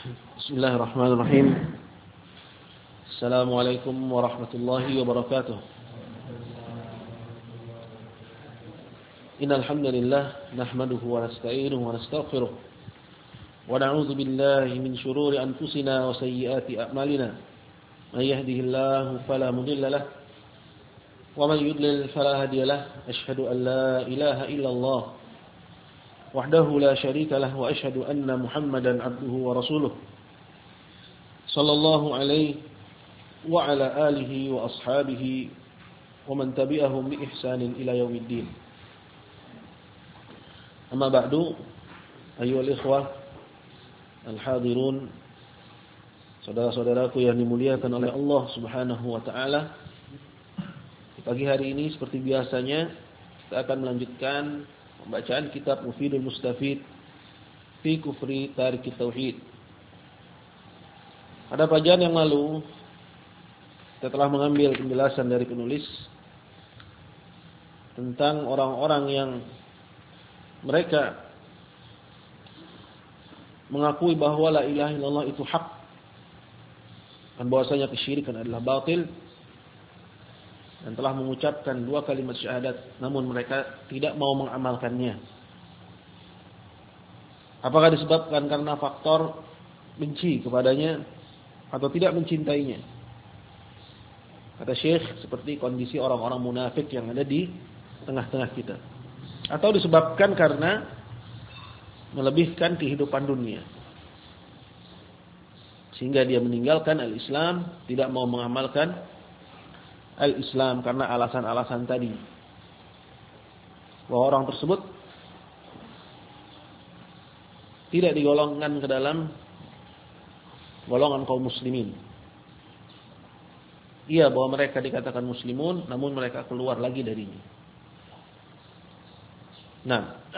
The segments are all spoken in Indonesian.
Bismillahirrahmanirrahim. Assalamualaikum warahmatullahi wabarakatuh. Innal hamdalillah nahmaduhu wa nasta'inuhu wa nastaghfiruh wa na'udzu billahi min shururi anfusina wa sayyiati a'malina. May yahdihillahu fala mudilla lahu wa man yudlil fala hadiya lahu. Asyhadu an la ilaha illallah wahdahu la syarika lahu wa asyhadu anna Muhammadan abduhu wa rasuluh. Sallallahu alaihi wa ala alihi wa ashabihi wa man tabi'ahum bi ihsanin ila yaumiddin. Amma ba'du, ayyuhal ikhwah al-hadirun, saudara-saudaraku yang dimuliakan oleh Allah Subhanahu wa taala. Di pagi hari ini seperti biasanya kita akan melanjutkan pembacaan kitab Mufidul Mustafid fi Kufri Tarikit Tauhid. Pada pelajaran yang lalu kita telah mengambil penjelasan dari penulis tentang orang-orang yang mereka mengakui bahwa la ilaha illallah itu hak dan bahwasanya kesyirikan adalah batil, dan telah mengucapkan dua kalimat syahadat namun mereka tidak mau mengamalkannya. Apakah disebabkan karena faktor benci kepadanya atau tidak mencintainya? Kata Syekh, seperti kondisi orang-orang munafik yang ada di tengah-tengah kita. Atau disebabkan karena melebihkan kehidupan dunia, sehingga dia meninggalkan al-Islam, tidak mau mengamalkan al-Islam karena alasan-alasan tadi. Bahwa orang tersebut tidak digolongkan ke dalam golongan kaum muslimin. Iya, bahwa mereka dikatakan muslimun, namun mereka keluar lagi darinya. Nah,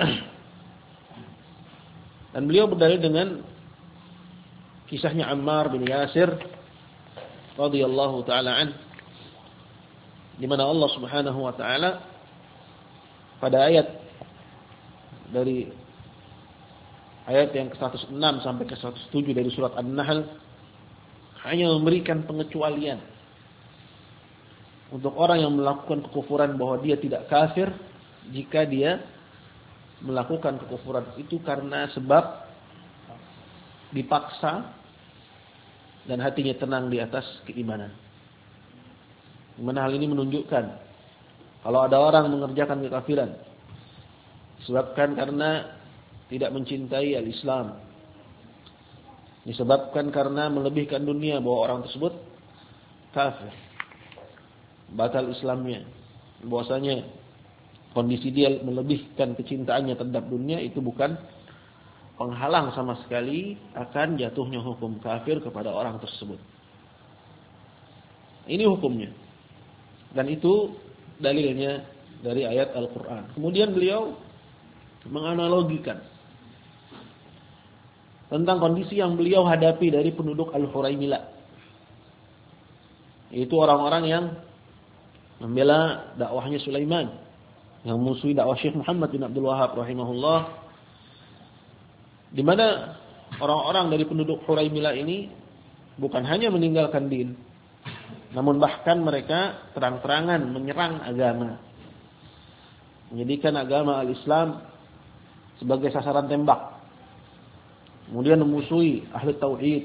dan beliau berdalil dengan kisahnya Ammar bin Yasir radhiyallahu taala an, di mana Allah Subhanahu wa taala pada ayat dari ayat yang ke-106 sampai ke-107 dari surat An-Nahl hanya memberikan pengecualian untuk orang yang melakukan kekufuran, bahwa dia tidak kafir jika dia melakukan kekufuran itu karena sebab dipaksa dan hatinya tenang di atas keimanan. Dimana hal ini menunjukkan kalau ada orang mengerjakan kekafiran disebabkan karena tidak mencintai al-Islam, disebabkan karena melebihkan dunia, bahwa orang tersebut kafir, batal Islamnya. Bahwasanya kondisi dia melebihkan kecintaannya terhadap dunia itu bukan penghalang sama sekali akan jatuhnya hukum kafir kepada orang tersebut. Ini hukumnya. Dan itu dalilnya dari ayat Al-Quran. Kemudian beliau menganalogikan tentang kondisi yang beliau hadapi dari penduduk Al-Huraimilah, yaitu orang-orang yang membela dakwahnya Sulaiman, yang musuhi dakwah Syekh Muhammad bin Abdul Wahhab rahimahullah, di mana orang-orang dari penduduk Huraimilah ini bukan hanya meninggalkan din, namun bahkan mereka terang-terangan menyerang agama, menjadikan agama al-Islam sebagai sasaran tembak, kemudian memusuhi ahli tauhid,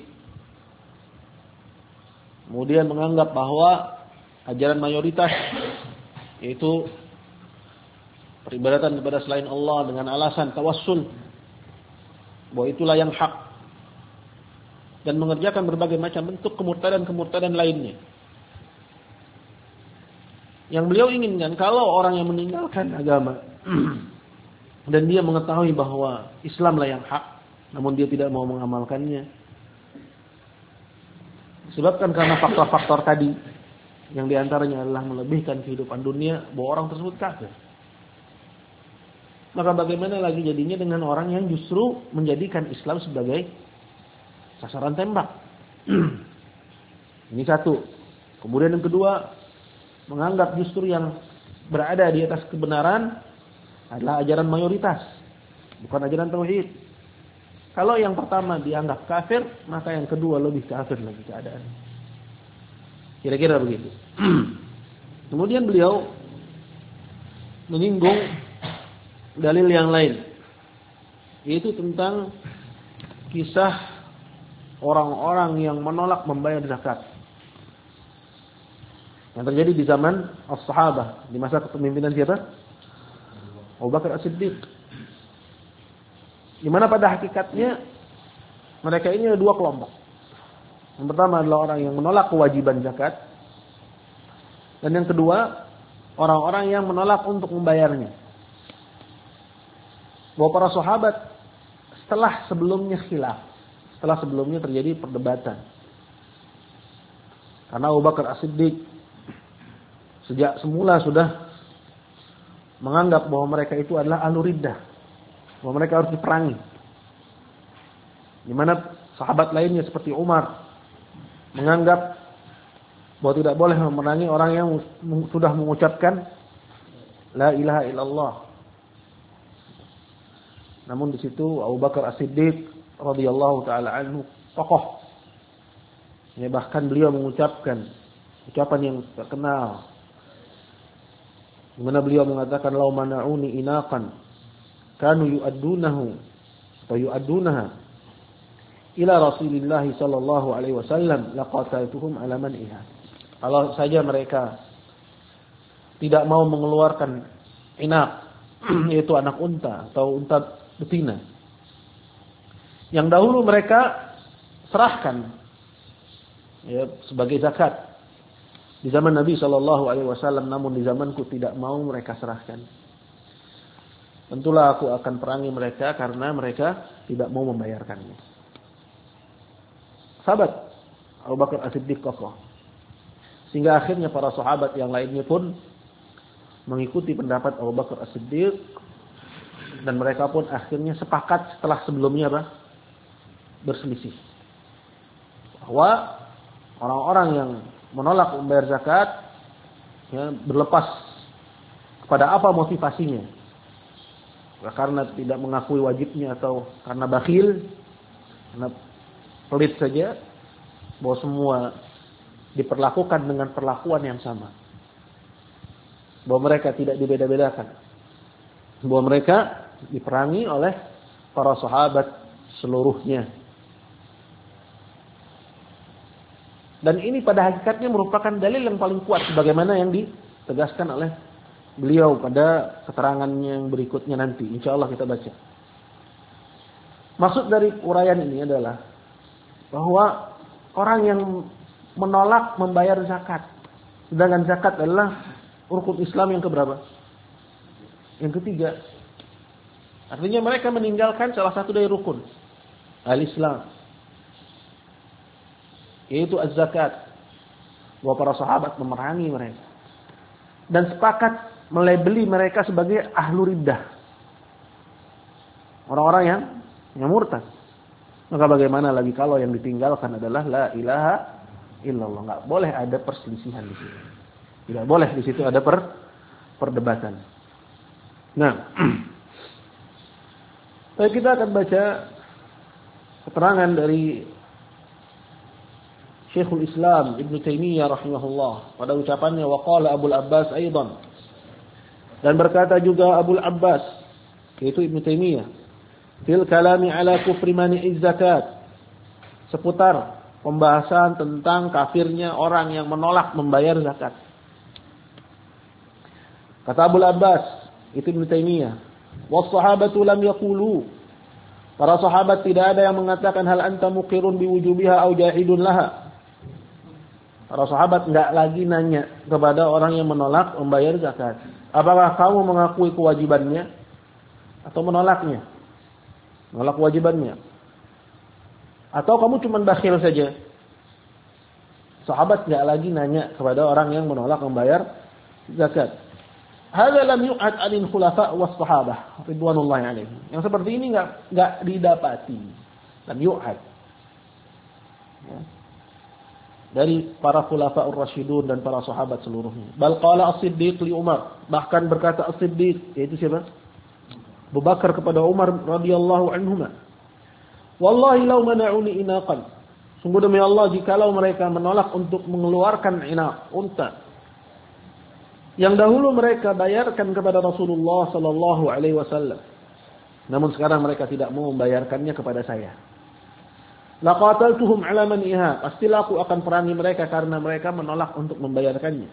kemudian menganggap bahwa ajaran mayoritas, yaitu peribadatan kepada selain Allah dengan alasan tawassul, bahwa itulah yang hak, dan mengerjakan berbagai macam bentuk kemurtadan-kemurtadan lainnya. Yang beliau inginkan, kalau orang yang meninggalkan agama dan dia mengetahui bahwa Islamlah yang hak, namun dia tidak mau mengamalkannya, disebabkan karena faktor-faktor tadi, yang diantaranya adalah melebihkan kehidupan dunia, bahwa orang tersebut kafir. Maka bagaimana lagi jadinya dengan orang yang justru menjadikan Islam sebagai sasaran tembak? Ini satu. Kemudian yang kedua, menganggap justru yang berada di atas kebenaran adalah ajaran mayoritas, bukan ajaran tauhid. Kalau yang pertama dianggap kafir, maka yang kedua lebih kafir lagi keadaannya. Kira-kira begitu. Kemudian beliau menyinggung dalil yang lain, yaitu tentang kisah orang-orang yang menolak membayar zakat yang terjadi di zaman as-sahabah, di masa kepemimpinan siapa? Abu Bakar As-Siddiq. Di mana pada hakikatnya mereka ini ada dua kelompok. Yang pertama adalah orang yang menolak kewajiban zakat, dan yang kedua orang-orang yang menolak untuk membayarnya. Bahwa para sahabat setelah sebelumnya khilaf, setelah sebelumnya terjadi perdebatan. Karena Abu Bakar As-Siddiq sejak semula sudah menganggap bahwa mereka itu adalah ahlu riddah, bahwa mereka harus diperangi. Di mana sahabat lainnya seperti Umar menganggap bahwa tidak boleh memerangi orang yang sudah mengucapkan la ilaha illallah. Namun di situ Abu Bakar As-Siddiq radhiyallahu taala anhu tokoh. Ya, bahkan beliau mengucapkan ucapan yang terkenal, di mana beliau mengatakan law mana'uni inaqan kanu yu'addunahu atau yu'addunaha ila Rasulillah sallallahu alaihi wasallam laqataltuhum ala man'iha. Kalau saja mereka tidak mau mengeluarkan inaq, yaitu anak unta atau unta betina, yang dahulu mereka serahkan ya, sebagai zakat di zaman Nabi sallallahu alaihi wasallam, namun di zamanku tidak mau mereka serahkan. Tentulah aku akan perangi mereka karena mereka tidak mau membayarkannya. Sahabat Abu Bakar As-Siddiq kokoh. Sehingga akhirnya para sahabat yang lainnya pun mengikuti pendapat Abu Bakar As-Siddiq, dan mereka pun akhirnya sepakat setelah sebelumnya berselisih. Bahwa orang-orang yang menolak membayar zakat ya, berlepas kepada apa motivasinya. Karena tidak mengakui wajibnya atau karena bakhil, karena pelit saja, bahwa semua diperlakukan dengan perlakuan yang sama. Bahwa mereka tidak dibeda-bedakan. Bahwa mereka diperangi oleh para sahabat seluruhnya. Dan ini pada hakikatnya merupakan dalil yang paling kuat sebagaimana yang ditegaskan oleh beliau pada keterangan yang berikutnya nanti. Insyaallah kita baca. Maksud dari uraian ini adalah bahwa orang yang menolak membayar zakat, sedangkan zakat adalah rukun Islam yang keberapa? Yang ketiga. Artinya mereka meninggalkan salah satu dari rukun al-Islam, yaitu az-zakat. Bahwa para sahabat memerangi mereka dan sepakat melabeli mereka sebagai ahlu riddah, orang-orang yang murtad. Maka bagaimana lagi kalau yang ditinggalkan adalah la ilaha illallah? Enggak boleh ada perselisihan di situ. Tidak boleh di situ ada perdebatan. Nah, baik, kita akan baca keterangan dari Syekhul Islam Ibn Taimiyah rahimahullah pada ucapannya waqala Abul Abbas aidan, dan berkata juga Abul Abbas yaitu Ibn Taimiyah fil kalami ala kufri mani'iz zakat, seputar pembahasan tentang kafirnya orang yang menolak membayar zakat. Kata Abul Abbas itu Ibn Taimiyah, was sahabatu lam yaqulu, para sahabat tidak ada yang mengatakan hal anta muqirun biwujubiha au jahidun laha. Para sahabat enggak lagi nanya kepada orang yang menolak membayar zakat, apakah kamu mengakui kewajibannya atau menolaknya? Menolak kewajibannya. Atau kamu cuma bakhil saja? Sahabat enggak lagi nanya kepada orang yang menolak membayar zakat. Hadza lam yu'ad 'anil khulafa' was sahabah ridwanullahi 'alaihim. Yang seperti ini enggak didapati. Lam yu'ad. Ya. Dari para khulafa'ur rasyidun dan para sahabat seluruhnya. Bal qala As-Siddiq li Umar, bahkan berkata As-Siddiq, yaitu siapa? Abu Bakar kepada Umar radhiyallahu anhuma, Wallahi law mana'uni inaqan. Sungguh demi Allah, jikalau mereka menolak untuk mengeluarkan inaq, unta, yang dahulu mereka bayarkan kepada Rasulullah sallallahu alaihi wasallam, namun sekarang mereka tidak mau membayarkannya kepada saya. Laqataltuhum ala maniha, pastilah aku akan perangi mereka karena mereka menolak untuk membayarkannya.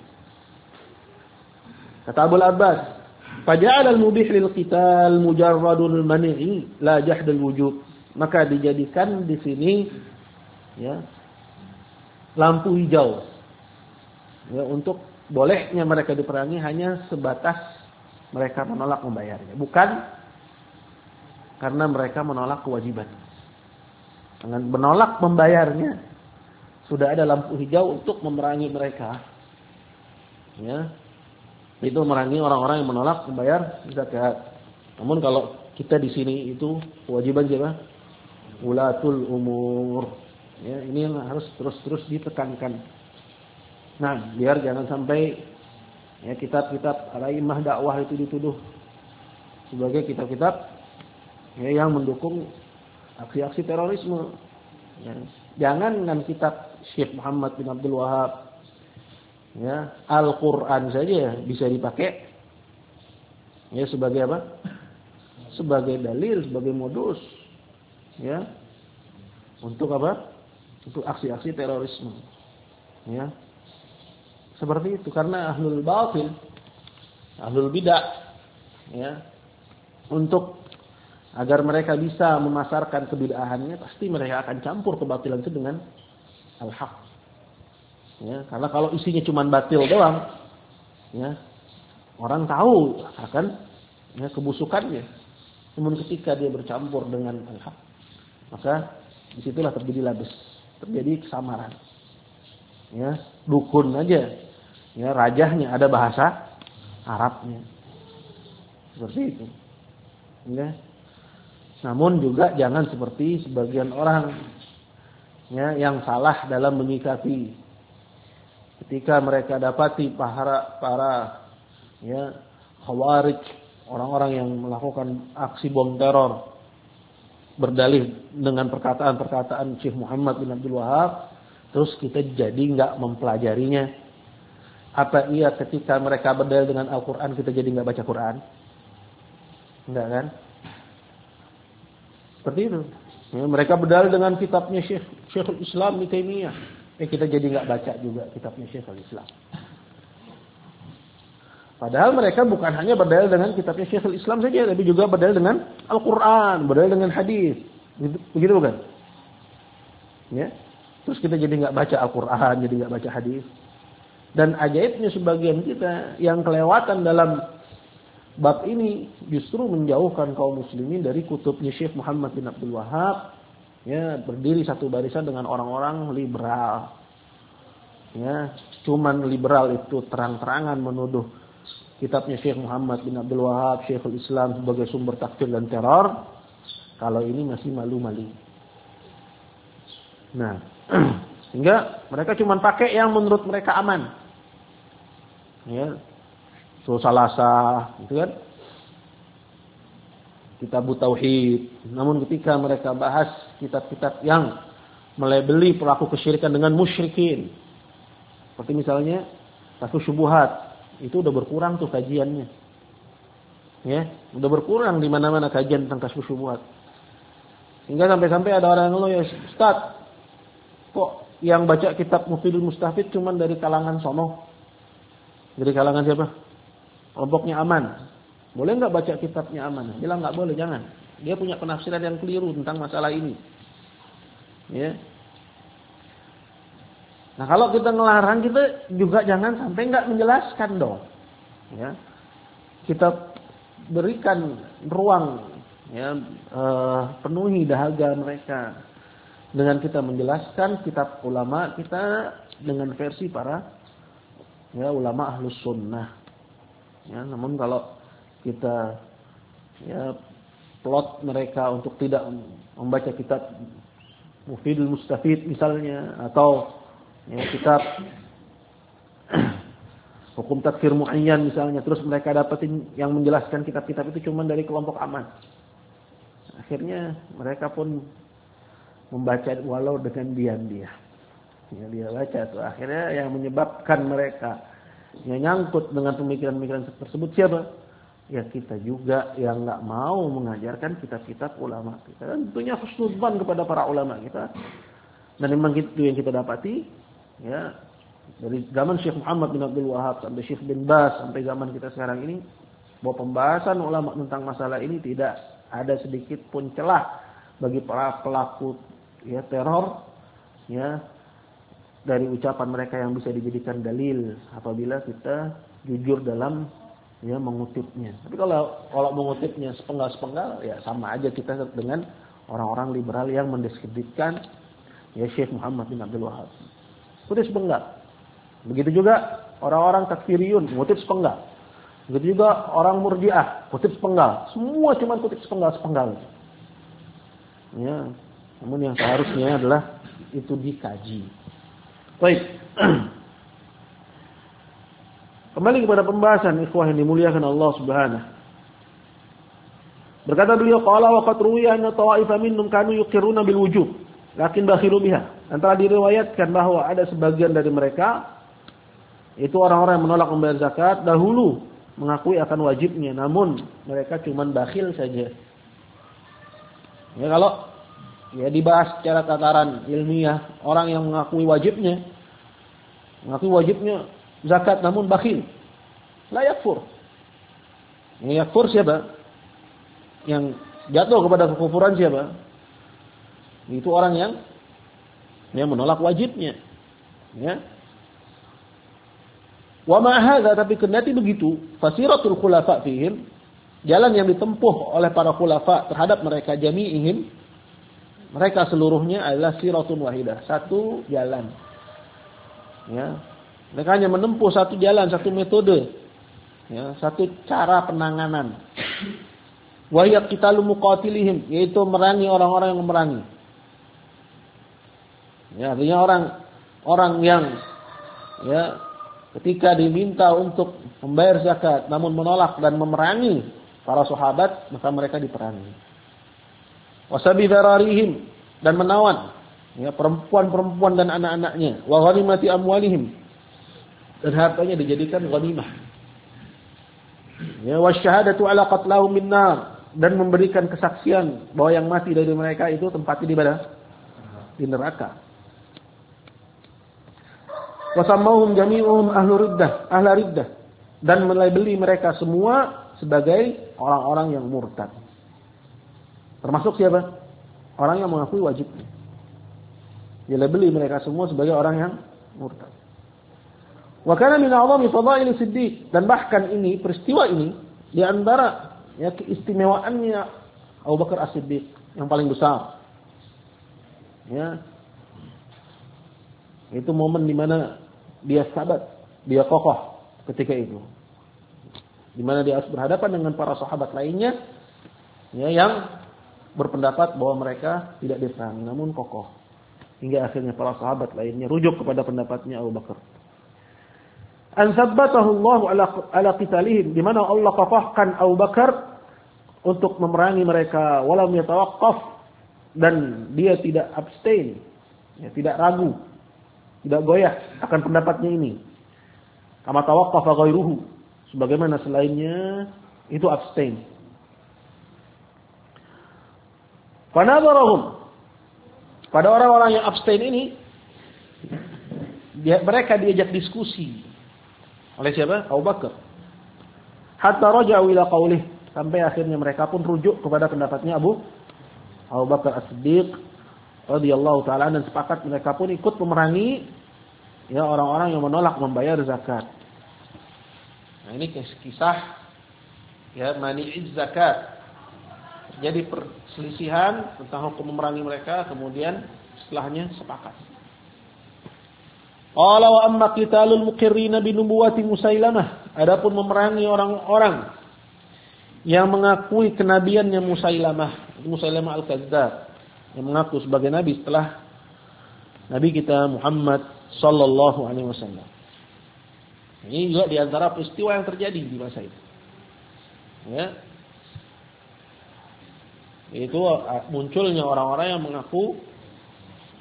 Kata Abu Abbas, faja'ala al-mubih lil qital mujarradul mani'i la jahd al-wujub. Maka dijadikan di sini ya lampu hijau ya untuk bolehnya mereka diperangi hanya sebatas mereka menolak membayarnya, bukan karena mereka menolak kewajiban. Dengan menolak membayarnya sudah ada lampu hijau untuk memerangi mereka. Ya. Itu memerangi orang-orang yang menolak membayar zakat. Namun kalau kita di sini itu kewajiban siapa? Ulatul umur. Ya, ini yang harus terus-terus ditekankan. Nah, biar jangan sampai ya kitab-kitab alaimah dakwah itu dituduh sebagai kitab-kitab ya, yang mendukung aksi-aksi terorisme. Ya, jangan dengan kitab Syekh Muhammad bin Abdul Wahab, ya, Al-Quran saja bisa dipakai ya sebagai apa? Sebagai dalil, sebagai modus, ya, untuk apa? Untuk aksi-aksi terorisme. Ya, seperti itu karena ahlul batil, ahlul bidah, ya, untuk agar mereka bisa memasarkan kebid'ahannya, pasti mereka akan campur kebatilan itu dengan al-haq. Ya, karena kalau isinya cuma batil doang, ya, orang tahu akan ya, kebusukannya. Namun ketika dia bercampur dengan al-haq, maka disitulah terjadi labes, terjadi kesamaran. Ya, dukun aja, ya, rajahnya ada bahasa Arabnya, seperti itu. Ya. Namun juga jangan seperti sebagian orang ya, yang salah dalam menyikapi. Ketika mereka dapati para ya, khawarij, orang-orang yang melakukan aksi bom teror, berdalih dengan perkataan-perkataan Syekh Muhammad bin Abdul Wahab, terus kita jadi enggak mempelajarinya. Apa iya ketika mereka berdalih dengan Al-Quran kita jadi enggak baca Quran? Enggak kan? Seperti itu. Ya, mereka berdalil dengan kitabnya Syekhul Islam Ibnu Taimiyah. Kita jadi enggak baca juga kitabnya Syekhul Islam. Padahal mereka bukan hanya berdalil dengan kitabnya Syekhul Islam saja, tapi juga berdalil dengan Al-Quran, berdalil dengan hadis. Begitu bukan? Ya. Terus kita jadi enggak baca Al-Quran, jadi enggak baca hadis. Dan ajaibnya sebagian kita yang kelewatan dalam bab ini justru menjauhkan kaum muslimin dari kutubnya Syekh Muhammad bin Abdul Wahab, ya, berdiri satu barisan dengan orang-orang liberal. Ya, cuman liberal itu terang-terangan menuduh kitabnya Syekh Muhammad bin Abdul Wahab, Syekhul Islam sebagai sumber takfir dan teror. Kalau ini masih malu-malu. Nah, sehingga mereka cuman pakai yang menurut mereka aman. Ya. Salasa, gitu kan? Kitab Tauhid. Namun ketika mereka bahas kitab-kitab yang melabeli pelaku kesyirikan dengan musyrikin, seperti misalnya Kashfus Syubhat, itu udah berkurang tuh kajiannya. Ya, udah berkurang di mana-mana kajian tentang Kashfus Syubhat. Hingga sampai-sampai ada orang yang ngeluh, ya Ustaz, kok yang baca kitab Mufidul Mustafid cuman dari kalangan sono? Dari kalangan siapa? Kelompoknya Aman. Boleh nggak baca kitabnya Aman? Bilang nggak boleh, jangan. Dia punya penafsiran yang keliru tentang masalah ini. Ya. Nah kalau kita ngelarang, kita juga jangan sampai nggak menjelaskan dong. Ya. Kita berikan ruang, ya, penuhi dahaga mereka dengan kita menjelaskan kitab ulama kita dengan versi para ya ulama ahlus sunnah. Ya, namun kalau kita ya plot mereka untuk tidak membaca kitab Mufidul Mustafid misalnya, atau ya, kitab hukum takfir muayyan misalnya, terus mereka dapetin yang menjelaskan kitab-kitab itu cuma dari kelompok Aman. Akhirnya mereka pun membaca walau dengan diam-diam. Ya, dia baca tuh akhirnya yang menyebabkan mereka nyangkut dengan pemikiran-pemikiran tersebut siapa? Ya kita juga yang nggak mau mengajarkan kitab-kitab ulama kita. Dan tentunya husnudzan kepada para ulama kita. Dan memang itu yang kita dapati, ya dari zaman Syekh Muhammad bin Abdul Wahab sampai Syekh bin Baz sampai zaman kita sekarang ini, bahwa pembahasan ulama tentang masalah ini tidak ada sedikit pun celah bagi para pelaku ya teror, ya dari ucapan mereka yang bisa dijadikan dalil apabila kita jujur dalam ya mengutipnya. Tapi kalau mengutipnya sepenggal-sepenggal ya sama aja kita dengan orang-orang liberal yang mendiskreditkan ya Syekh Muhammad bin Abdul Wahab. Kutip sepenggal. Begitu juga orang-orang takfiriyun mengutip sepenggal. Begitu juga orang Murji'ah kutip sepenggal. Semua cuma kutip sepenggal-sepenggal. Ya, namun yang seharusnya adalah itu dikaji. Baik. Kembali kepada pembahasan ikhwah yang dimuliakan Allah Subhanahu. Berkata beliau, qala wa qad ruwiya anna tawa'ifa minhum kanu yuqirruna bil wujub, lakin bakhilu biha. Dan telah diriwayatkan bahwa ada sebagian dari mereka itu orang-orang yang menolak membayar zakat dahulu mengakui akan wajibnya, namun mereka cuma bakhil saja. Ya kalau ya dibahas secara tataran ilmiah, orang yang mengakui wajibnya zakat namun bakhil, la yakfur. Yang yakfur siapa? Yang jatuh kepada kekufuran siapa? Itu orang yang menolak wajibnya. Ya. Wa ma hadza, tapi kendati begitu, fasiratul khulafa fihim, jalan yang ditempuh oleh para khulafa terhadap mereka jami'ihim, mereka seluruhnya adalah siratun wahidah, satu jalan. Ya. Mereka hanya menempuh satu jalan, satu metode. Ya, satu cara penanganan. Wa hiya qitalu muqatilihim, yaitu merangi orang-orang yang memerangi. Ya, artinya orang yang ya ketika diminta untuk membayar zakat namun menolak dan memerangi para sahabat, maka mereka diperangi. Wasabi dararihim, dan menawan ya perempuan-perempuan dan anak-anaknya. Wa ghanimati amwalihim, dan hartanya dijadikan ghanimah. Ya, wasyahadatu ala qatlahum min nar, dan memberikan kesaksian bahwa yang mati dari mereka itu tempatnya di mana? Di neraka. Wasammahum jami'uhum ahla riddah, dan melabeli mereka semua sebagai orang-orang yang murtad. Termasuk siapa? Orang yang mengakui wajib. Dilabeli mereka semua sebagai orang yang murtad. Wa kana min a'zami fadail Siddiq, dan bahkan ini peristiwa ini di antara ya keistimewaannya Abu Bakar As-Siddiq yang paling besar. Ya. Itu momen di mana dia sabat, dia kokoh ketika itu. Di mana dia harus berhadapan dengan para sahabat lainnya ya yang berpendapat bahwa mereka tidak diperangi namun kokoh. Hingga akhirnya para sahabat lainnya rujuk kepada pendapatnya Abu Bakar. An sabbatahu Allah ala qitalihim, di mana Allah kokohkan Abu Bakar untuk memerangi mereka, walam yatawaqqaf, dan dia tidak abstain, ya, tidak ragu, tidak goyah akan pendapatnya ini. Kama tawaqqafa ghairuhu, sebagaimana selainnya itu abstain. Fanadarahum, pada orang-orang yang abstain ini mereka diajak diskusi oleh siapa? Abu Bakar. Hatta raja'u ila qaulih, sampai akhirnya mereka pun rujuk kepada pendapatnya Abu Bakar As-Siddiq radhiyallahu taala, dan sepakat mereka pun ikut memerangi ya orang-orang yang menolak membayar zakat. Nah, ini kisah ya mani'iz zakat. Jadi perselisihan tentang hukum memerangi mereka, kemudian setelahnya sepakat. Qala wa amma qitalul muqirrina bi nubuwwati Musailamah, adapun memerangi orang-orang yang mengakui kenabiannya Musailamah al-Kadzdzab, yang mengaku sebagai nabi setelah nabi kita Muhammad sallallahu alaihi wasallam. Ini juga di antara peristiwa yang terjadi di masa itu. Ya. Itu munculnya orang-orang yang mengaku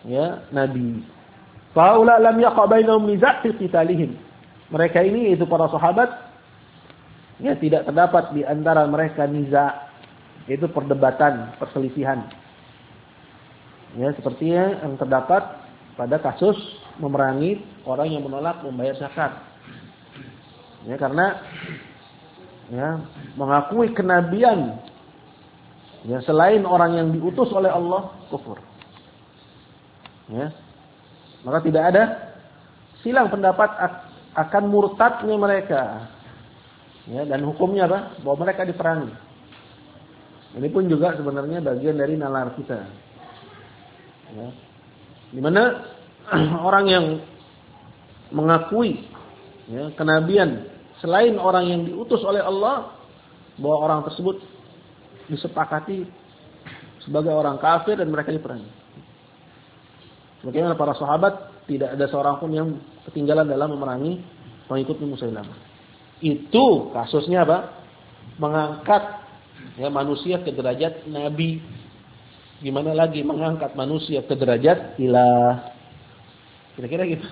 ya nabi. Faula lam yaqa bainahum niza' fi qitalihim. Mereka ini itu para sahabat ya tidak terdapat di antara mereka niza', yaitu perdebatan, perselisihan. Ya seperti yang terdapat pada kasus memerangi orang yang menolak membayar zakat. Ya karena ya mengakui kenabian ya selain orang yang diutus oleh Allah kufur. Ya. Maka tidak ada silang pendapat akan murtadnya mereka. Ya, dan hukumnya apa? Bahwa mereka diperangi. Ini pun juga sebenarnya bagian dari nalar kita. Ya. Di mana orang yang mengakui ya, kenabian selain orang yang diutus oleh Allah, bahwa orang tersebut disepakati sebagai orang kafir dan mereka diperangi. Bagaimana para sahabat tidak ada seorang pun yang ketinggalan dalam memerangi pengikut Musailamah. Itu kasusnya apa? Mengangkat ya manusia ke derajat nabi. Gimana lagi mengangkat manusia ke derajat ilah? Kira-kira gitu.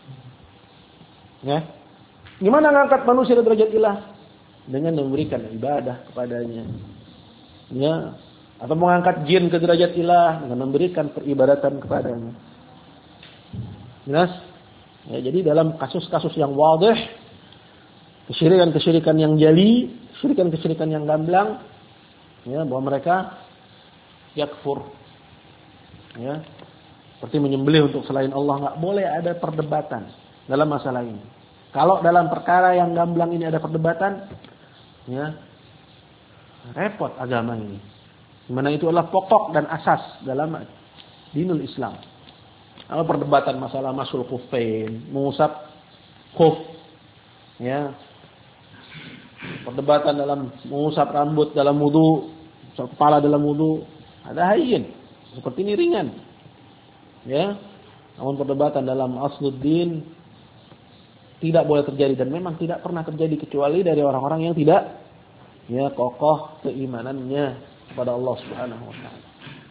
Ya. Gimana mengangkat manusia ke derajat ilah? Dengan memberikan ibadah kepadanya. Ya, atau mengangkat jin ke derajat ilah dengan memberikan peribadatan kepadanya. Jelas? Ya, jadi dalam kasus-kasus yang wadih, kesyirikan-kesyirikan yang jali, kesyirikan-kesyirikan yang gamblang, ya, bahwa mereka yakfur. Ya. Seperti menyembelih untuk selain Allah, enggak boleh ada perdebatan dalam masalah ini. Kalau dalam perkara yang gamblang ini ada perdebatan, ya, repot agama ini. Dimana itu adalah pokok dan asas dalam dinul Islam. Kalau perdebatan masalah masul khufain, mengusap khuf, ya, perdebatan dalam mengusap rambut dalam wudu, mengusap kepala dalam wudu, ada hayyin. Seperti ini ringan, ya. Namun perdebatan dalam asluddin tidak boleh terjadi dan memang tidak pernah terjadi kecuali dari orang-orang yang tidak ya kokoh keimanannya kepada Allah Subhanahu wa taala.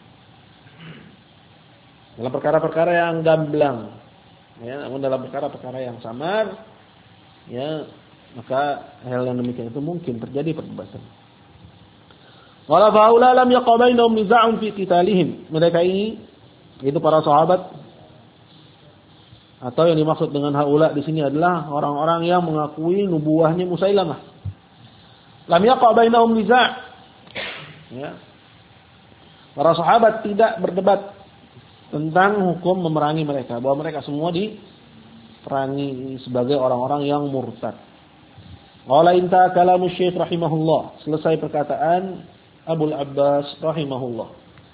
Dalam perkara-perkara yang gamblang, ya, namun dalam perkara-perkara yang samar, ya, maka hal yang demikian itu mungkin terjadi perdebatan. Wala faula lam yaqabainahum niza'un fi qitalihim. Mereka ini itu para sahabat atau yang dimaksud dengan haula di sini adalah orang-orang yang mengakui nubuahnya Musailamah. Lam yaqa bainahum niza'. Ya. Para sahabat tidak berdebat tentang hukum memerangi mereka, bahwa mereka semua diperangi sebagai orang-orang yang murtad. Qala inta kalamu Syekh rahimahullah. Selesai perkataan Abul Abbas rahimahullah.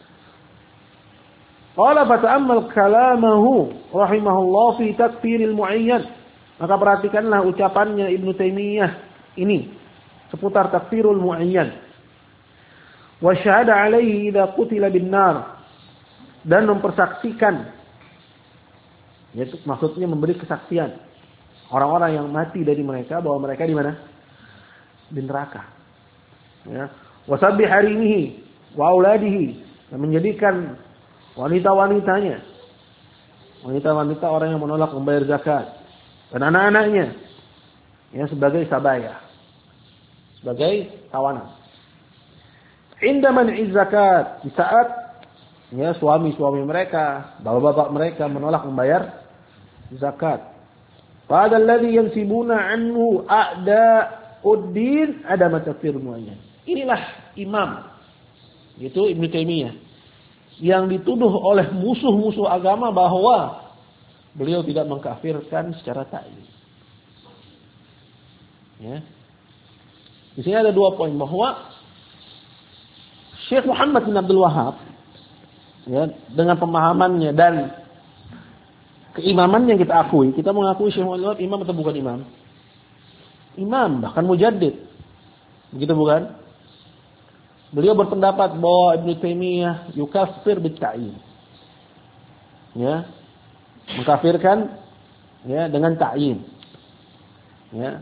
Qala fata'ammal kalamahu rahimahullah fi takfiril muayyan. Maka perhatikanlah ucapannya Ibnu Taimiyah ini seputar takfirul muayyan. Wa syahada alaihi idza qutila bin nar. Dan mempersaksikan, yaitu maksudnya memberi kesaksian orang-orang yang mati dari mereka bahwa mereka di mana? Di neraka. Ya. Wasabbi harimihi wa auladihi, dan menjadikan wanita-wanitanya, wanita-wanita orang yang menolak membayar zakat, dan anak-anaknya ya sebagai sabaya, sebagai tawanan. Inda man'i zakat, di saat ya suami-suami mereka, bapak-bapak mereka menolak membayar zakat. Pada alladhi yansibuna anhu a'da'uddin ada matafir muayyan. Inilah imam, yaitu Ibnu Taimiyah, yang dituduh oleh musuh-musuh agama bahwa beliau tidak mengkafirkan secara ta'yin. Ya. Di sini ada dua poin, bahwa Syekh Muhammad bin Abdul Wahhab ya, dengan pemahamannya dan keimaman yang kita akui, kita mengakui Syekh Muhammad imam atau bukan imam? Imam, bahkan mujaddid. Begitu bukan? Beliau berpendapat bahwa Ibnu Taimiyah yukaffir bit-ta'yin. Ya. Mengkafirkan ya dengan ta'yin. Ya.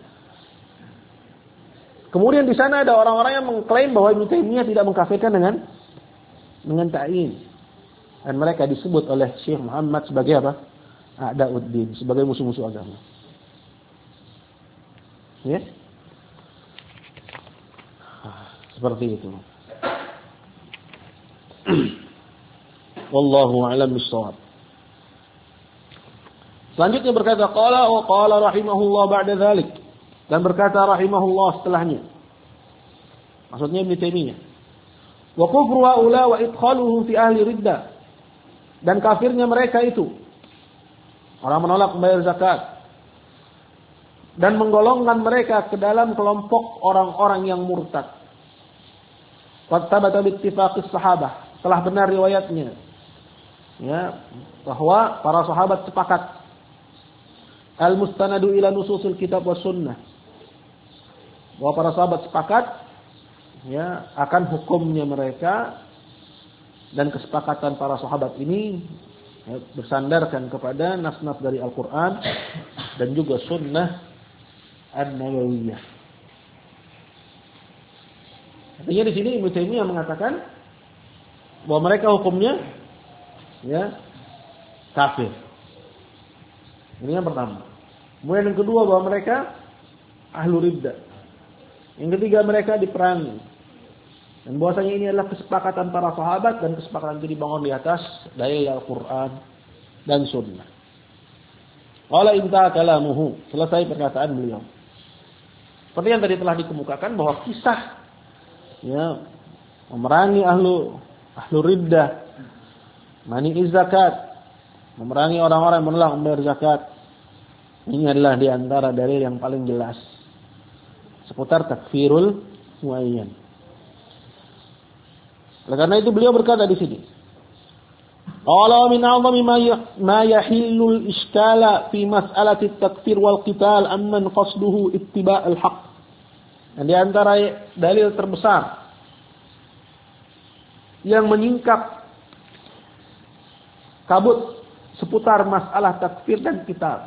Kemudian di sana ada orang-orang yang mengklaim bahwa Ibnu Taimiyah tidak mengkafirkan dengan ta'yin. Dan mereka disebut oleh Syekh Muhammad sebagai apa? A'da'uddin, sebagai musuh-musuh agama. Ya? Seperti itu. Wallahu a'lam bishawab. Selanjutnya berkata qala rahimahullah ba'da dzalik. Dan berkata rahimahullah setelahnya. Maksudnya Ibnu Taimiyah. Wa kufru haula wa idkhaluhu fi ahli riddah. Dan kafirnya mereka itu orang menolak membayar zakat dan menggolongkan mereka ke dalam kelompok orang-orang yang murtad. Qad thabata bi ittifaqis sahabah, telah benar riwayatnya ya bahwa para sahabat sepakat al-mustanadu ila nususil kitab was sunnah, bahwa para sahabat sepakat ya akan hukumnya mereka, dan kesepakatan para sahabat ini ya, bersandarkan kepada nas-nas dari Al-Quran dan juga sunnah an-nabawiyah. Artinya di sini Ibnu Taimiyah mengatakan bahwa mereka hukumnya ya kafir. Ini yang pertama. Kemudian yang kedua bahwa mereka ahlu riddah. Yang ketiga mereka diperangi. Dan bahwasanya ini adalah kesepakatan para sahabat, dan kesepakatan itu dibangun di atas dalil Al-Quran dan Sunnah. Qala intaha kalamuhu, selesai perkataan beliau. Seperti yang tadi telah dikemukakan bahwa kisah ya memerangi ahlu riddah, mani'iz zakat, memerangi orang-orang yang menolak membayar zakat, ini adalah di antara dalil yang paling jelas seputar takfirul muayyan. Oleh karena itu beliau berkata di sini, qala min a'zami ma yahillu al-iskala fi mas'alati at-takfir wal qital amman qasduhu ittiba' al-haq. Dan di antara dalil terbesar yang menyingkap kabut seputar masalah takfir dan qital.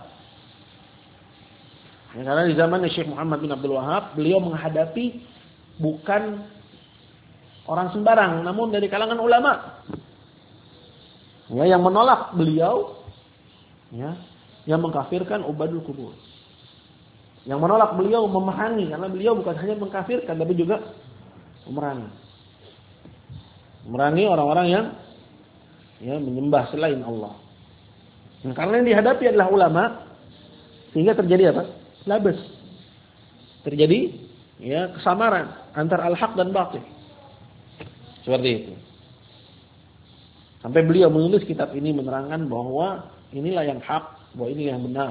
Ya, karena di zaman Syekh Muhammad bin Abdul Wahhab, beliau menghadapi bukan orang sembarang, namun dari kalangan ulama ya, yang menolak beliau ya, yang mengkafirkan ubadul kubur, yang menolak beliau memerangi, karena beliau bukan hanya mengkafirkan tapi juga memerangi orang-orang yang ya, menyembah selain Allah. Nah, karena yang dihadapi adalah ulama, sehingga terjadi apa? Labas, terjadi ya kesamaran antara al-haq dan batil. Seperti itu. Sampai beliau menulis kitab ini menerangkan bahwa inilah yang hak, bahwa ini yang benar.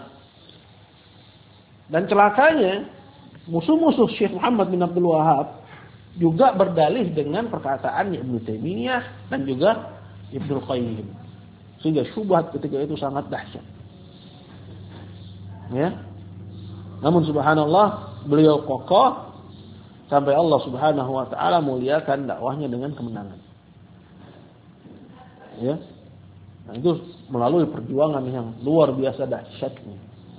Dan celakanya musuh-musuh Syekh Muhammad bin Abdul Wahhab juga berdalih dengan perkataan Ibnu Taimiyah dan juga Ibnu Qayyim. Sehingga syubhat ketika itu sangat dahsyat. Ya. Namun subhanallah beliau kokoh sampai Allah Subhanahu wa taala muliakan dakwahnya dengan kemenangan. Ya. Nah, itu melalui perjuangan yang luar biasa dahsyatnya.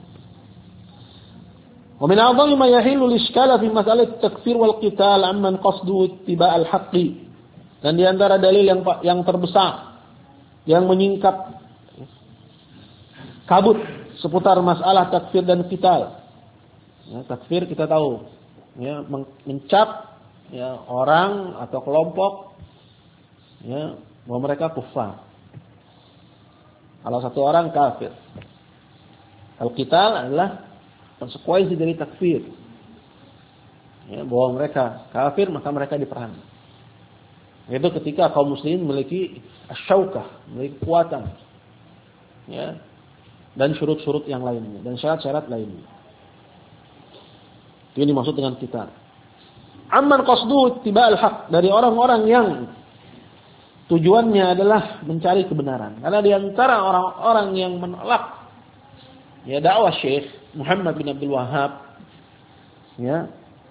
Wa min a'dhami ma yahillu al-iskala fi mas'alat at-takfir wal qital amman qasdu ittiba' al-haqqi. Dan di antara dalil yang terbesar yang menyingkap kabut seputar masalah takfir dan qital. Ya, takfir kita tahu ya, mencap ya, orang atau kelompok ya, bahwa mereka kufar. Kalau satu orang kafir. Al-qital adalah konsekuensi dari takfir. Ya, bahwa mereka kafir maka mereka diperangi. Itu ketika kaum muslimin memiliki asyaukah, memiliki kekuatan. Ya, dan syurut-syurut yang lainnya dan syarat-syarat lainnya. Ini dimaksud dengan kita. Amman qasdu ittiba'al haq, dari orang-orang yang tujuannya adalah mencari kebenaran. Karena di antara orang-orang yang menolak ya dakwah Syekh Muhammad bin Abdul Wahhab ya,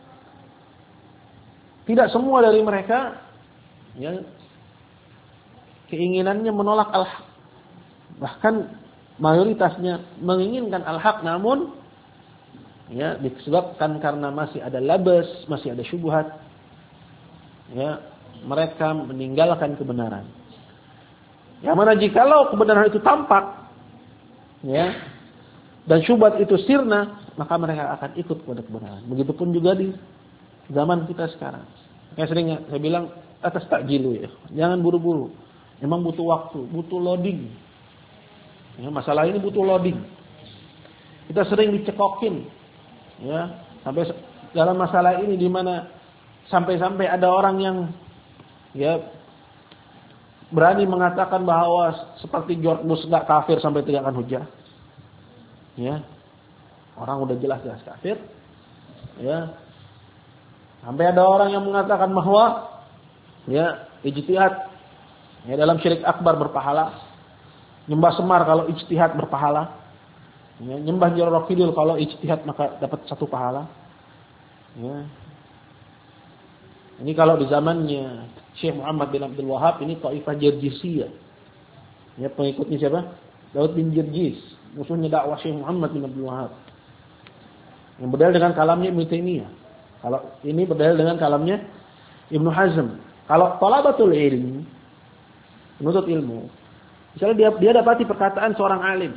tidak semua dari mereka ya keinginannya menolak al-haq. Bahkan mayoritasnya menginginkan al-haq, namun ya disebabkan karena masih ada labas, masih ada syubhat ya, mereka meninggalkan kebenaran. Yang mana jikalau kebenaran itu tampak, ya, dan syubhat itu sirna, maka mereka akan ikut kepada kebenaran. Begitupun juga di zaman kita sekarang. Kayak sering saya bilang, atas takjilu ya. Jangan buru-buru. Memang butuh waktu, butuh loading. Ya, masalah ini butuh loading. Kita sering dicekokin, ya, sampai dalam masalah ini di mana sampai-sampai ada orang yang, ya, berani mengatakan bahwa seperti George Bush nggak kafir sampai tegakkan hujah. Ya. Orang udah jelas-jelas kafir. Ya. Sampai ada orang yang mengatakan bahwa, ya, ijtihad, ya, dalam syirik akbar berpahala. Nyembah semar kalau ijtihad berpahala. Ya, nyembah Nyi Kidul kalau ijtihad maka dapat 1 pahala. Ya. Ini kalau di zamannya Syekh Muhammad bin Abdul Wahhab, ini Taifah Jirjisiyah. Ya, pengikutnya siapa? Daud bin Jirjis, musuhnya dakwah Syekh Muhammad bin Abdul Wahhab. Yang berdalil dengan kalamnya Ibnu Taimiyah. Kalau ini berdalil dengan kalamnya Ibnu Hazm. Kalau talabatul ilmi, menuntut ilmu, misalnya dia dapati perkataan seorang alim.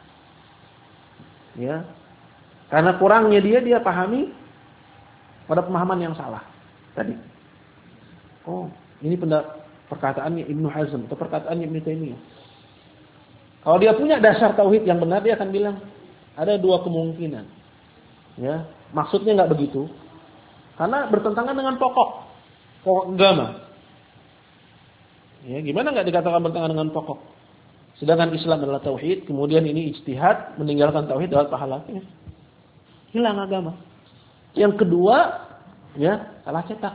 Ya. Karena kurangnya dia pahami pada pemahaman yang salah tadi. Oh, ini perkataannya Ibnu Hazm atau perkataannya Ibnu Taimiyah. Kalau dia punya dasar tauhid yang benar, dia akan bilang ada 2 kemungkinan. Ya, maksudnya enggak begitu. Karena bertentangan dengan pokok agama. Ya, gimana enggak dikatakan bertentangan dengan pokok? Sedangkan Islam adalah tauhid, kemudian ini ijtihad, meninggalkan tauhid dapat pahala. Ya. Hilang agama. Yang kedua, ya, salah cetak.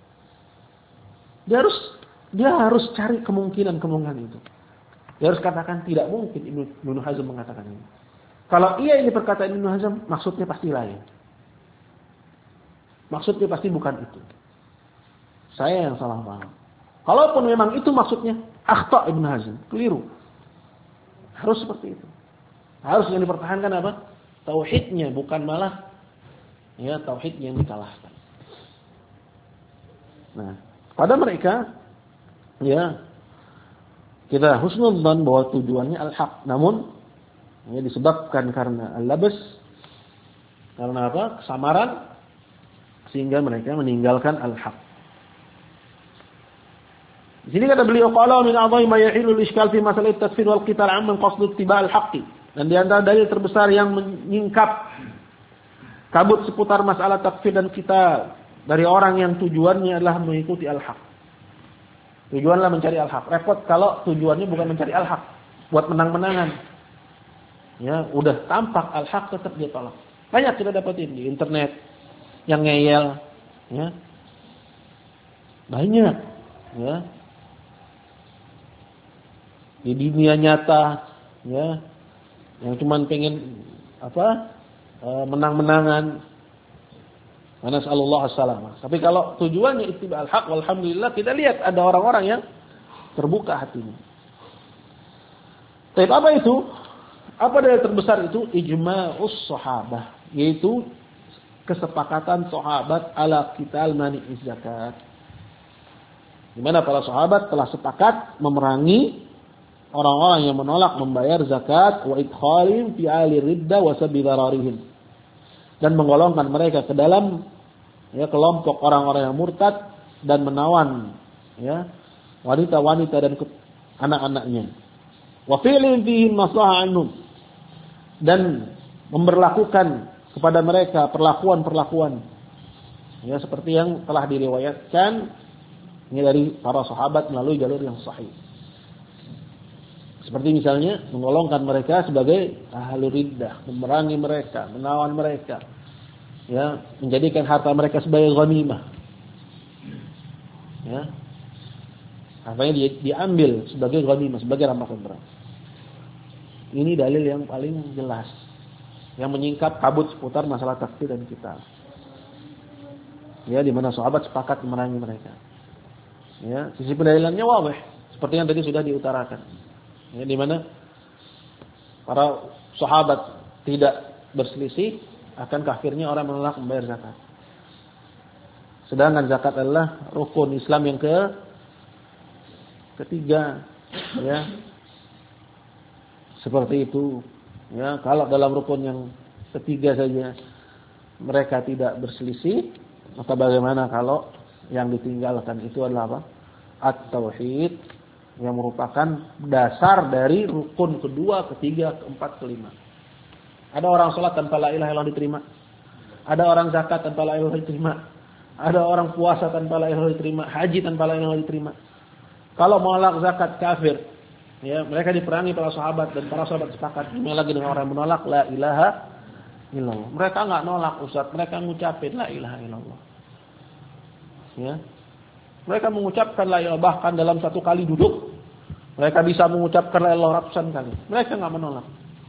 Dia harus cari kemungkinan itu. Dia harus katakan tidak mungkin Ibnu Hazm mengatakan ini. Kalau iya ini perkataan Ibnu Hazm, maksudnya pasti lain. Maksudnya pasti bukan itu. Saya yang salah paham. Kalaupun memang itu maksudnya, akhta Ibnu Hazm, keliru. Harus seperti itu. Harus yang dipertahankan apa? Tauhidnya, bukan malah, ya, tauhid yang dikalahkan. Nah, pada mereka, ya, kita husnudzan bahwa tujuannya al-haq. Namun, ya, disebabkan karena al-labas, karena apa? Kesamaran, sehingga mereka meninggalkan al-haq. Di sini kata beliau, qala min a'dha'i ma yahilu al-ishkal fi masalah at-takfir wal qital 'amman qasdu ittiba' al-haqqi. Dan di antara dalil terbesar yang menyingkap kabut seputar masalah takfir dan qital dari orang yang tujuannya adalah mengikuti al-haq. Tujuanlah mencari al-haq. Repot kalau tujuannya bukan mencari al-haq, buat menang-menangan. Ya, udah tampak al-haq tetap dia tolak. Banyak kita dapatin di internet yang ngeyel, ya. Banyak, ya. Di dunia nyata, ya, yang cuman pengen apa? Menang-menangan. Nasallallahu as-salamah. Tapi kalau tujuannya ittiba al-haq, walhamdulillah kita lihat ada orang-orang yang terbuka hatinya. Tapi apa itu? Apa dalil terbesar itu? Ijma'us sahabah, yaitu kesepakatan sahabat ala qital mani'iz zakat. Di mana para sahabat telah sepakat memerangi orang-orang yang menolak membayar zakat wa idkhalin fi ali ridda wa sabidararihim, dan menggolongkan mereka ke dalam, ya, kelompok orang-orang yang murtad dan menawan, ya, wanita-wanita dan anak-anaknya. Wa fi'lin fihi maslahah anhum, dan memberlakukan kepada mereka perlakuan-perlakuan, ya, seperti yang telah diriwayatkan, ini dari para sahabat melalui jalur yang sahih. Seperti misalnya menggolongkan mereka sebagai ahlul riddah, memerangi mereka, menawan mereka, ya, menjadikan harta mereka sebagai ghanimah, ya, hartanya diambil sebagai ghanimah, sebagai rampasan perang. Ini dalil yang paling jelas yang menyingkap kabut seputar masalah takfir dan qital. Ya, di mana sahabat sepakat memerangi mereka. Ya, sisi pendalilannya wadih, seperti yang tadi sudah diutarakan. Ya, di mana para sahabat tidak berselisih akan kafirnya orang menolak membayar zakat. Sedangkan zakat adalah rukun Islam yang ketiga. Ya. Seperti itu. Ya, kalau dalam rukun yang ketiga saja mereka tidak berselisih, maka bagaimana kalau yang ditinggalkan itu adalah apa? At-tauhid, yang merupakan dasar dari rukun kedua, ketiga, keempat, kelima. Ada orang sholat tanpa la ilaha illallah diterima. Ada orang zakat tanpa la ilaha diterima. Ada orang puasa tanpa la ilaha diterima. Haji tanpa la ilaha diterima. Kalau menolak zakat kafir. Ya, mereka diperangi para sahabat dan para sahabat sepakat. Ini lagi dengan orang yang menolak la ilaha illallah. Mereka enggak nolak, Ustaz. Mereka ngucapin la ilaha illallah. Ya. Mereka mengucapkan la ilaha bahkan dalam satu kali duduk. Mereka bisa mengucapkan la ilaha ratusan kali. Mereka enggak menolak.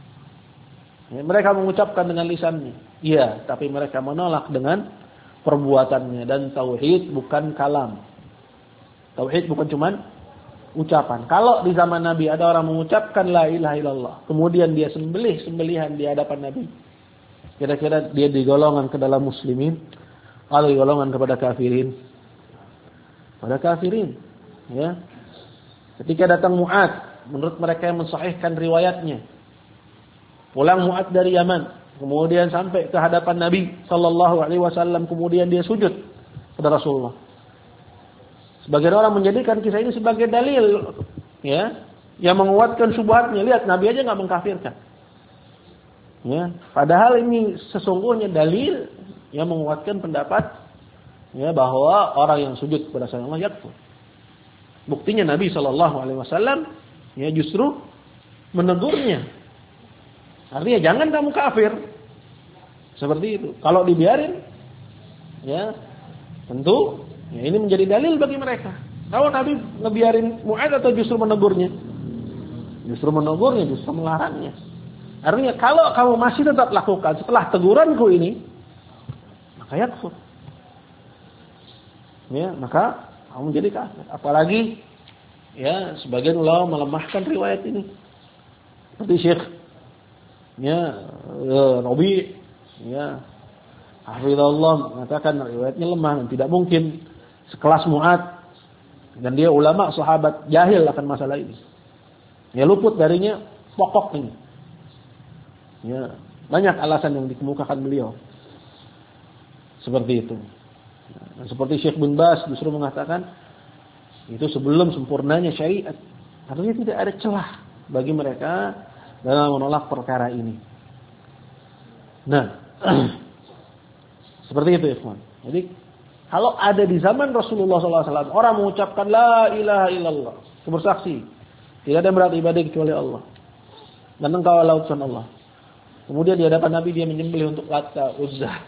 Ya, mereka mengucapkan dengan lisannya. Iya, tapi mereka menolak dengan perbuatannya. Dan tauhid bukan kalam. Tauhid bukan cuman ucapan. Kalau di zaman Nabi ada orang mengucapkan la ilaha illallah, kemudian dia sembelihan di hadapan Nabi, kira-kira dia digolongan ke dalam muslimin atau digolongan kepada kafirin? Pada kafirin. Ya. Ketika datang Mu'ad, menurut mereka yang mensahihkan riwayatnya, pulang Mu'ad dari Yaman, kemudian sampai ke hadapan Nabi sallallahu alaihi wasallam, kemudian dia sujud kepada Rasulullah. Sebagian orang menjadikan kisah ini sebagai dalil, ya, yang menguatkan syubhatnya. Lihat, Nabi aja nggak mengkafirkan. Ya, padahal ini sesungguhnya dalil yang menguatkan pendapat, ya, bahwa orang yang sujud kepada selain Allah yakfur. Buktinya Nabi Shallallahu Alaihi Wasallam, ya, justru menegurnya. Artinya jangan kamu kafir. Seperti itu. Kalau dibiarin, ya, tentu. Ya, ini menjadi dalil bagi mereka. Kalau Nabi ngebiarin Mu'ad atau justru menegurnya? Justru menegurnya, justru melarangnya. Artinya kalau kamu masih tetap lakukan setelah teguranku ini, maka yakfur. Ya, maka kamu jadi kafir. Apalagi, ya, sebagian ulama melemahkan riwayat ini. Seperti Syekh, ya, Rabi, ya, hafizahullah mengatakan riwayatnya lemah dan tidak mungkin sekelas Mu'ad, dan dia ulama sahabat jahil akan masalah ini. Ya, luput darinya pokok ini. Ya, banyak alasan yang dikemukakan beliau. Seperti itu. Dan seperti Syekh bin Baz justru mengatakan itu sebelum sempurnanya syariat. Artinya tidak ada celah bagi mereka dalam menolak perkara ini. Nah, seperti itu, ikhwan. Jadi kalau ada di zaman Rasulullah SAW orang mengucapkan la ilaha illallah, bersaksi tidak ada yang berhak ibadah kecuali Allah, dan engkau adalah utusan Allah. Kemudian di hadapan Nabi dia menyembelih untuk Lata, Uzza.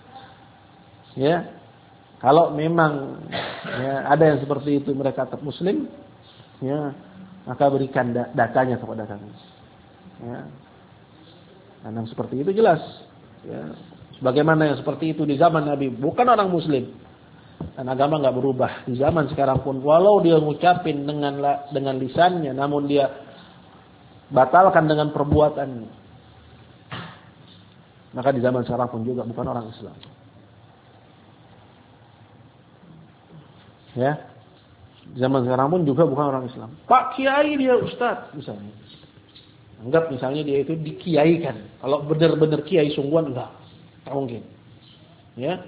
Ya, kalau memang, ya, ada yang seperti itu mereka tetap Muslim, ya, maka berikan datanya kepada kami. Ya, dan yang seperti itu jelas. Ya, sebagaimana yang seperti itu di zaman Nabi bukan orang Muslim. Dan agama nggak berubah di zaman sekarang pun. Walau dia ngucapin dengan lisannya, namun dia batalkan dengan perbuatannya. Maka di zaman sekarang pun juga bukan orang Islam. Ya, di zaman sekarang pun juga bukan orang Islam. Pak Kiai dia Ustaz misalnya. Anggap misalnya dia itu dikiaikan. Kalau benar-benar kiai sungguhan enggak mungkin. Ya.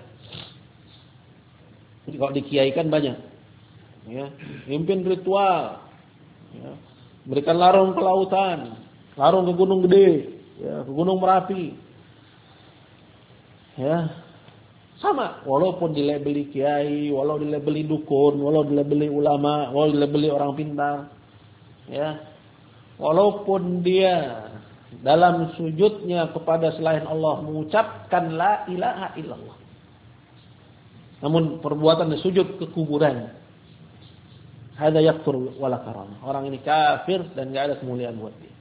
Jadi kalau dikiaikan banyak. Ya, mimpin ritual. Ya. Berikan larung ke lautan, larung ke gunung gede, ya, ke gunung Merapi. Ya. Sama, walaupun dilabeli kiai, walau dilabeli dukun, walau dilabeli ulama, walau dilabeli orang pintar. Ya. Walaupun dia dalam sujudnya kepada selain Allah mengucapkan la ilaha illallah, namun perbuatan sujud ke kuburan, hada yakfur wala karamah. Orang ini kafir dan enggak ada kemuliaan buat dia.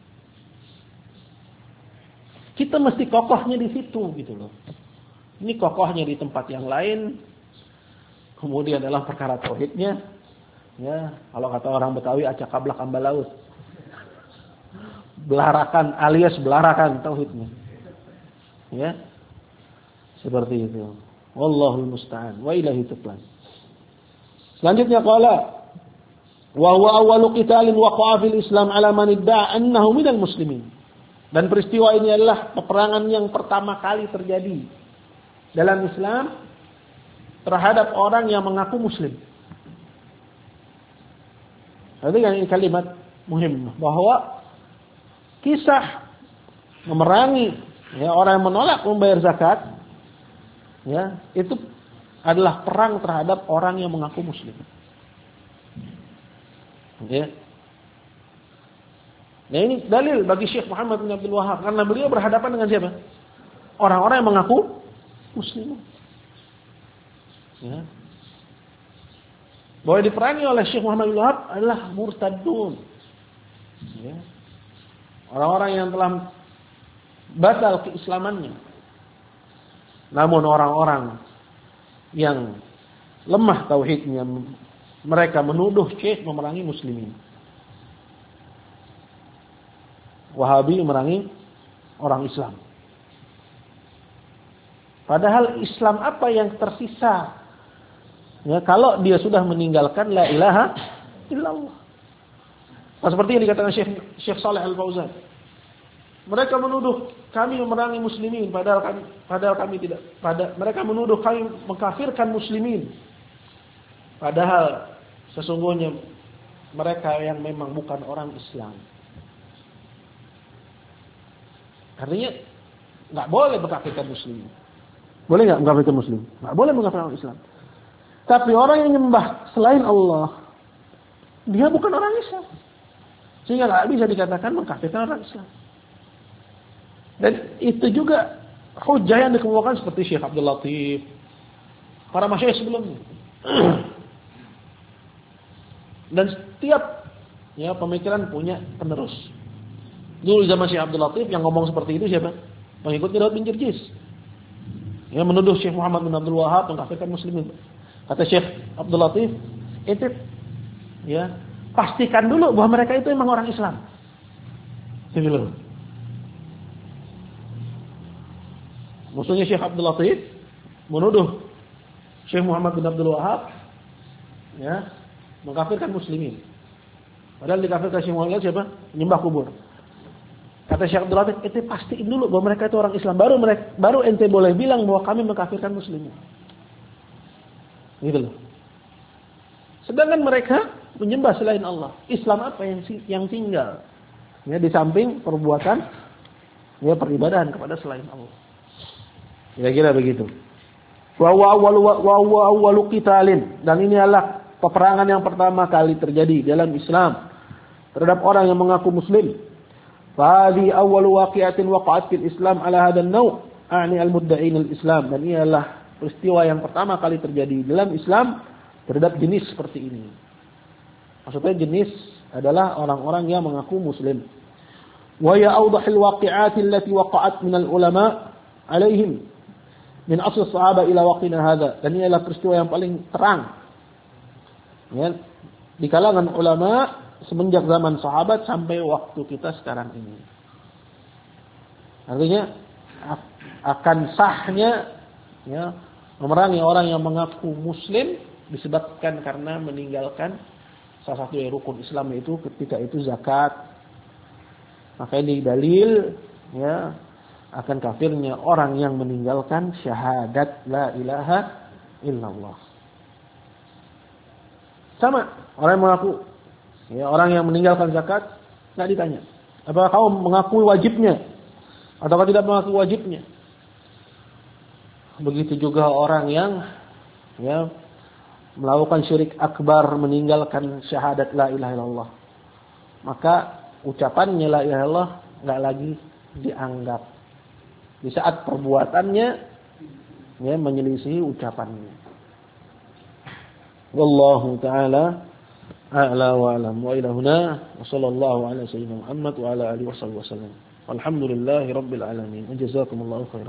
Kita mesti kokohnya di situ gitu loh. Ini kokohnya di tempat yang lain. Kemudian dalam perkara tauhidnya, ya, kalau kata orang Betawi acak kablak amba laut. Belarakan alias belarakan tauhidnya. Ya. Seperti itu. Wallahul musta'an wa ilaihi tuqlan. Selanjutnya qala Wa huwa awwalu qitalin waqa'a fil Islam 'ala man idda'a annahu minal muslimin. Dan peristiwa ini adalah peperangan yang pertama kali terjadi dalam Islam terhadap orang yang mengaku muslim. Jadi ini kalimat muhim bahwa kisah memerangi orang yang menolak membayar zakat itu adalah perang terhadap orang yang mengaku muslim. Nah ini dalil bagi Syekh Muhammad bin Abdul Wahhab karena beliau berhadapan dengan siapa? Orang-orang yang mengaku muslim. Bahwa diperangi oleh Syekh Muhammad bin Abdul Wahhab adalah murtadun. Orang-orang yang telah batal keislamannya. Namun orang-orang yang lemah tauhidnya, mereka menuduh Syekh memerangi muslimin. Wahabi memerangi orang Islam. Padahal Islam apa yang tersisa? Kalau dia sudah meninggalkan la ilaha illallah. Seperti yang dikatakan Syekh Shalih Al-Fauzan. Mereka menuduh kami memerangi muslimin padahal kami tidak. Mereka menuduh kami mengkafirkan muslimin. Padahal sesungguhnya mereka yang memang bukan orang Islam. Artinya enggak boleh mengkafirkan muslim. Boleh enggak mengkafirkan muslim? Enggak boleh mengkafirkan orang Islam. Tapi orang yang menyembah selain Allah, dia bukan orang Islam. Sehingga enggak bisa dikatakan mengkafirkan orang Islam. Dan itu juga hujah yang dikemukakan seperti Syekh Abdul Latif, para masyayikh sebelumnya. Dan setiap pemikiran punya penerus. Dulu zaman Syekh Abdul Latif yang ngomong seperti itu siapa? Pengikutnya Daud bin Jirjis. Yang menuduh Syekh Muhammad bin Abdul Wahhab mengkafirkan muslimin. Kata Syekh Abdul Latif, pastikan dulu bahwa mereka itu memang orang Islam. Gitu. Musuhnya Syekh Abdul Latif menuduh Syekh Muhammad bin Abdul Wahhab mengkafirkan muslimin. Padahal dikafirkan Syekh Muhammad siapa? Menyembah kubur. Kata Syekh Abdul Latif, ente pastiin dulu bahwa mereka itu orang Islam. Baru ente boleh bilang bahwa kami mengkafirkan muslimin. Gitu loh. Sedangkan mereka menyembah selain Allah. Islam apa yang tinggal? Di samping perbuatan peribadahan kepada selain Allah. Kira-kira begitu. Wa awwalu qitalin, dan ini adalah peperangan yang pertama kali terjadi dalam Islam terhadap orang yang mengaku muslim. Fa hadhi awwalu waqi'atin waqa'at fil Islam ala hadzal naw' a'ni al-mudda'in al-Islam, dan ini adalah peristiwa yang pertama kali terjadi dalam Islam terhadap jenis seperti ini. Maksudnya jenis adalah orang-orang yang mengaku muslim. Wa ya awdahil waqi'ati allati waqa'at min al-ulama' alaihim min asl sahabat ila waqtina hadza. Dan ini adalah peristiwa yang paling terang di kalangan ulama semenjak zaman sahabat sampai waktu kita sekarang ini. Artinya akan sahnya memerangi orang yang mengaku muslim disebabkan karena meninggalkan salah satu rukun Islam, yaitu ketika itu zakat. Maka ini dalil akan kafirnya orang yang meninggalkan syahadat la ilaha illallah. Sama orang yang mengaku orang yang meninggalkan zakat enggak ditanya, apakah kamu mengakui wajibnya atau tidak mengakui wajibnya. Begitu juga orang yang melakukan syirik akbar, meninggalkan syahadat la ilaha illallah. Maka ucapannya la ilaha illallah enggak lagi dianggap. Di saat perbuatannya menyelisihi ucapannya. Wallahu taala a'la wa a'lam. Wa ila huna wa sallallahu ala sayyidina Muhammad wa ala alihi wasallam. Walhamdulillahirabbil alamin. Jazakumullahu khairan.